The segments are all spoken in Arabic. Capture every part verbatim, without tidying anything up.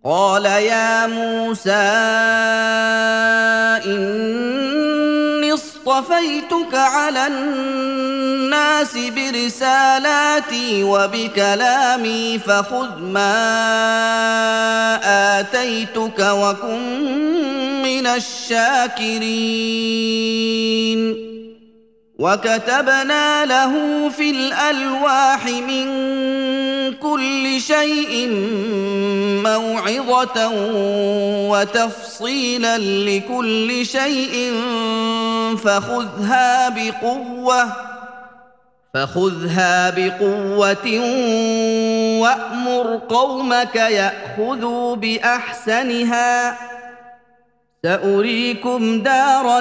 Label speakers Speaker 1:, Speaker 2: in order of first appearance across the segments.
Speaker 1: قال يا موسى إني اصطفيتك على الناس برسالاتي وبكلامي فخذ ما آتيتك وكن من الشاكرين وكتبنا له في الألواح من كل شيء موعظة وتفصيلا لكل شيء فخذها بقوة فخذها بقوة وأمر قومك يأخذوا بأحسنها سأريكم دار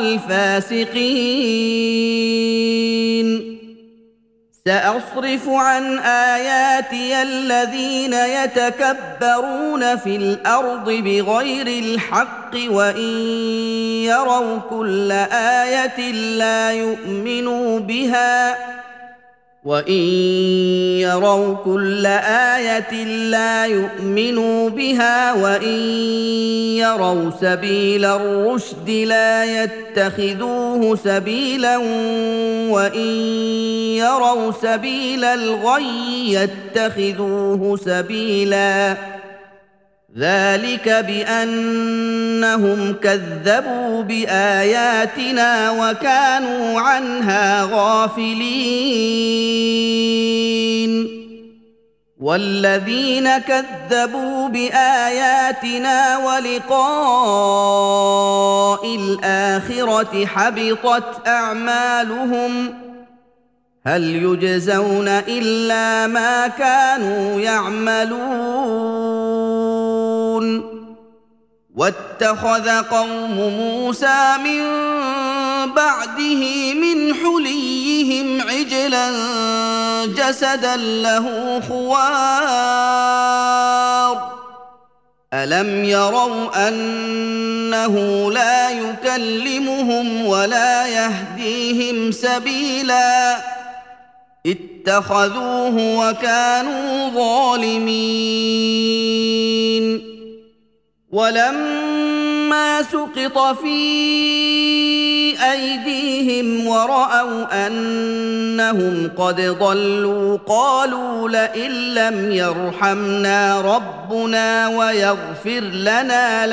Speaker 1: الفاسقين سأصرف عن آياتي الذين يتكبرون في الأرض بغير الحق وإن يروا كل آية لا يؤمنوا بها وإن يروا كل آية لا يؤمنوا بها وإن يروا سبيل الرشد لا يتخذوه سبيلا وإن يروا سبيل الغي يتخذوه سبيلا ذلك بأنهم كذبوا بآياتنا وكانوا عنها غافلين والذين كذبوا بآياتنا ولقاء الآخرة حبطت أعمالهم هل يجزون إلا ما كانوا يعملون واتخذ قوم موسى من بعده من حليهم عجلا جسدا له خوار ألم يروا أنه لا يكلمهم ولا يهديهم سبيلا اتخذوه وكانوا ظالمين ولما سقط في أيديهم ورأوا أنهم قد ضلوا قالوا لئن لم يرحمنا ربنا ويغفر لنا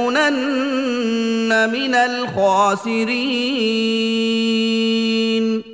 Speaker 1: لنكونن من الخاسرين